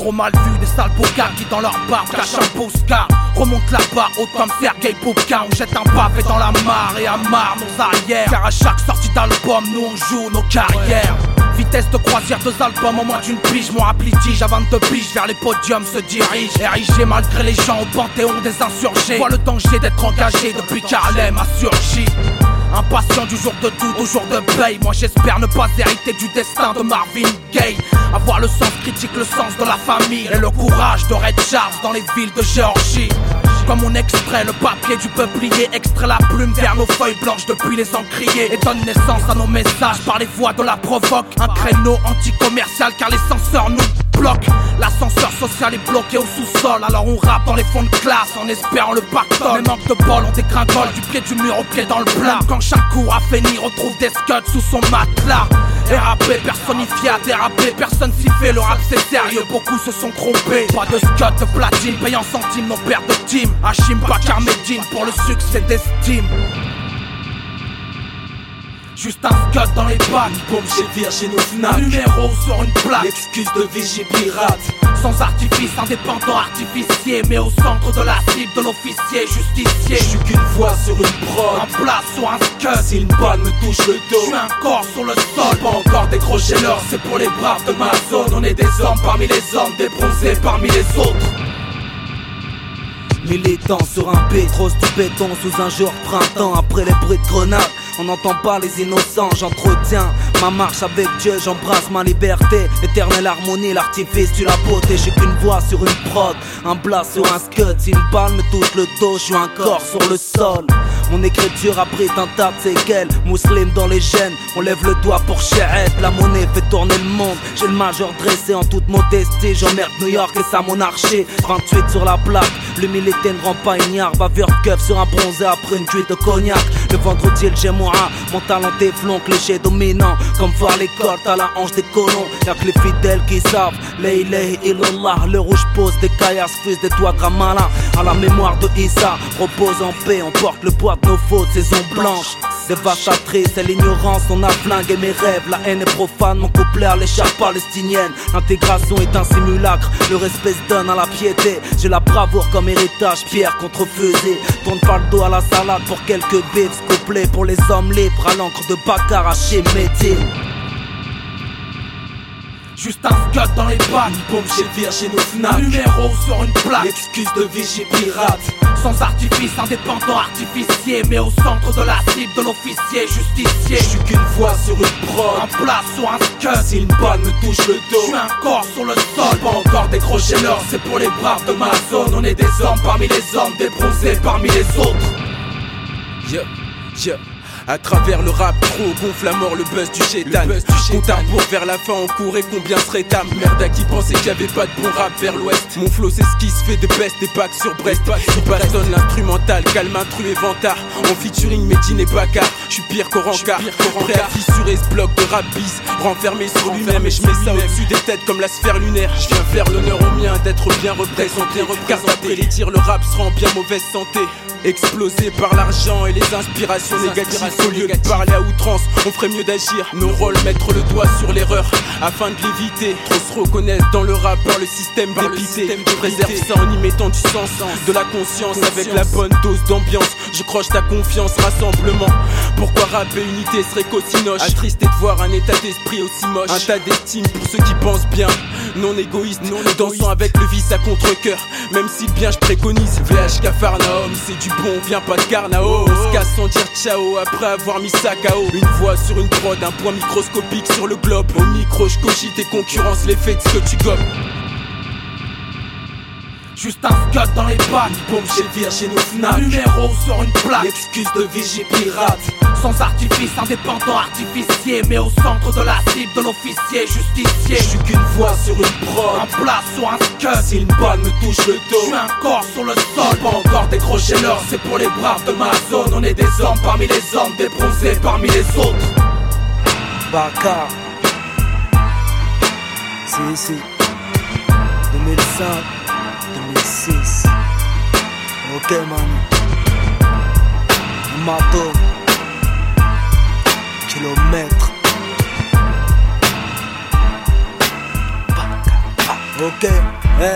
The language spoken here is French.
trop mal vus, des sales bocas qui dans leur barbe cachent un Bosca. Remonte la barre haute comme Sergei Popka. On jette un pavé dans la mare et amarre nos arrières. Car à chaque sortie d'album, nous on joue nos carrières. Vitesse de croisière, 2 albums en moins d'une pige. Mon rap litige à 22 piges vers les podiums se dirige. RIG malgré les gens au panthéon des insurgés. Vois le danger d'être engagé depuis qu'Harlem a surgi. Impatient du jour de doute au jour de paye. Moi j'espère ne pas hériter du destin de Marvin Gaye. Avoir le sens critique, le sens de la famille et le courage de Red Charles dans les villes de Géorgie. Comme on extrait le papier du peuplier, extrait la plume vers nos feuilles blanches depuis les encriers et donne naissance à nos messages par les voix de la provoque. Un créneau anti-commercial car les censeurs nous bloquent. L'ascenseur social est bloqué au sous-sol, alors on rappe dans les fonds de classe en espérant le pactole. Les manques de bol, on dégringole du pied du mur au pied dans le plat. Quand chaque coup a fini, retrouve des scuds sous son matelas. RAP personnifié à déraper, personne s'y fait, le rap c'est sérieux, beaucoup se sont trompés. Pas de scud de platine, payant centimes nos pères de team. Hachim Bakar Medine pour le succès d'estime. Juste un scud dans les bacs, bombe chez Vire, chez nos Fnac. Un numéro sur une plaque, l'excuse de vigie pirate. Sans artifice, indépendant, artificier, mais au centre de la cible de l'officier, justicier. Je suis qu'une voix sur une prod, un plat sur un scud. Si une balle me touche le dos, je suis un corps sur le sol. Pas encore décroché l'or, c'est pour les braves de ma zone. On est des hommes parmi les hommes, des bronzés parmi les autres. Militant sur un pétros du béton sous un jour de printemps. Après les bruits de grenades, on n'entend pas les innocents. J'entretiens ma marche avec Dieu, j'embrasse ma liberté. Éternelle harmonie, l'artifice du la beauté. Je suis qu'une voix sur une prod, un blast sur un scud. Si une balle me touche le dos, je suis un corps sur le sol. Mon écriture abrite un tas de séquelles, musulmane dans les gènes. On lève le doigt pour Shéhed, la monnaie fait tourner le monde. J'ai le majeur dressé en toute modestie. J'emmerde New York et sa monarchie. 28 sur la plaque, l'humilité ne rend pas ignare. Bavure de keuf sur un bronzé après une cuite de cognac. Le vendredi le Gémoura, mon talent déflon, cliché dominant. Comme voir les cordes à la hanche des colons. Y'a que les fidèles qui savent, la ilaha illallah. Le rouge pose des caillasses, fuse des doigts de Ramallah. À la mémoire de Issa, repose en paix. On porte le poids de nos fautes, saison blanche. Dévastatrice, c'est l'ignorance, on a flingué mes rêves. La haine est profane, mon couplet à l'écharpe palestinienne. L'intégration est un simulacre, le respect se donne à la piété. J'ai la bravoure comme héritage, pierre contre fusil. Tourne pas le dos à la salade pour quelques bifs. Couplet pour les hommes libres, à l'encre de Bakar Hachim Medine. Juste un scud dans les bacs, bombe chez Vire, chez nos Fnac. Un numéro sur une plaque, l'excuse de vigie pirate. Sans artifice, indépendant, artificier, mais au centre de la cible de l'officier, justicier. Je suis qu'une voix sur une prod, un plat sur un scud. Si une balle me touche le dos, je suis un corps sur le sol. Pas encore décroché l'or, c'est pour les braves de ma zone. On est des hommes parmi les hommes, des bronzés parmi les autres. À travers le rap trop gonfle à mort le buzz du chétan. Compte à rebours vers la fin on courait, combien serait âme. Merde à qui pensait qu'il y avait pas de bon rap vers l'ouest. Mon flow c'est ce qui se fait de best, des packs sur Brest. Je bastonne l'instrumental, calme intrus et vantard. En featuring Medine et Bakar, je suis pire qu'au rencard. Prêt à fissurer ce bloc de rap bis, renfermé sur lui-même. Et je mets ça au-dessus des têtes comme la sphère lunaire. Je viens faire l'honneur au mien d'être bien représenté. Car d'après les tirs le rap sera en bien mauvaise santé. Explosé par l'argent et les inspirations négatives. Au lieu de parler à outrance, on ferait mieux d'agir. Nos rôles, mettre le doigt sur l'erreur afin de l'éviter. Trop se reconnaissent dans le rap par le système dépité. Je préserve ça en y mettant du sens, de la conscience avec la bonne dose d'ambiance. Je croche ta confiance, rassemblement. Pourquoi rapper unité serait qu'aussi noche. Attristé de voir un état d'esprit aussi moche. Un tas d'estime pour ceux qui pensent bien, non égoïste, dansant avec le vice à contre-cœur. Même si le bien je préconise, VH Capharnaüm, c'est du bon, viens pas de Carnao. On se casse sans dire ciao après avoir mis ça KO. Une voix sur une prod, un point microscopique sur le globe. Au micro je cogite tes concurrences, l'effet de ce que tu gobes. Juste un scud dans les bacs, bombe chez Vire, chez nos Fnac. Un numéro sur une plaque, l'excuse de vigie pirate. Sans artifice, indépendant, artificier, mais au centre de la cible de l'officier, justicier. Je suis qu'une voix sur une prod, un plat sur un scud. Si une balle me touche le dos, je suis un corps sur le sol. Pas encore décroché l'or, c'est pour les braves de ma zone. On est des hommes parmi les hommes, des bronzés parmi les autres. Bakar, c'est ici, 2005, 2006. Ok man, Mato, kilomètre. Bakar. Ok,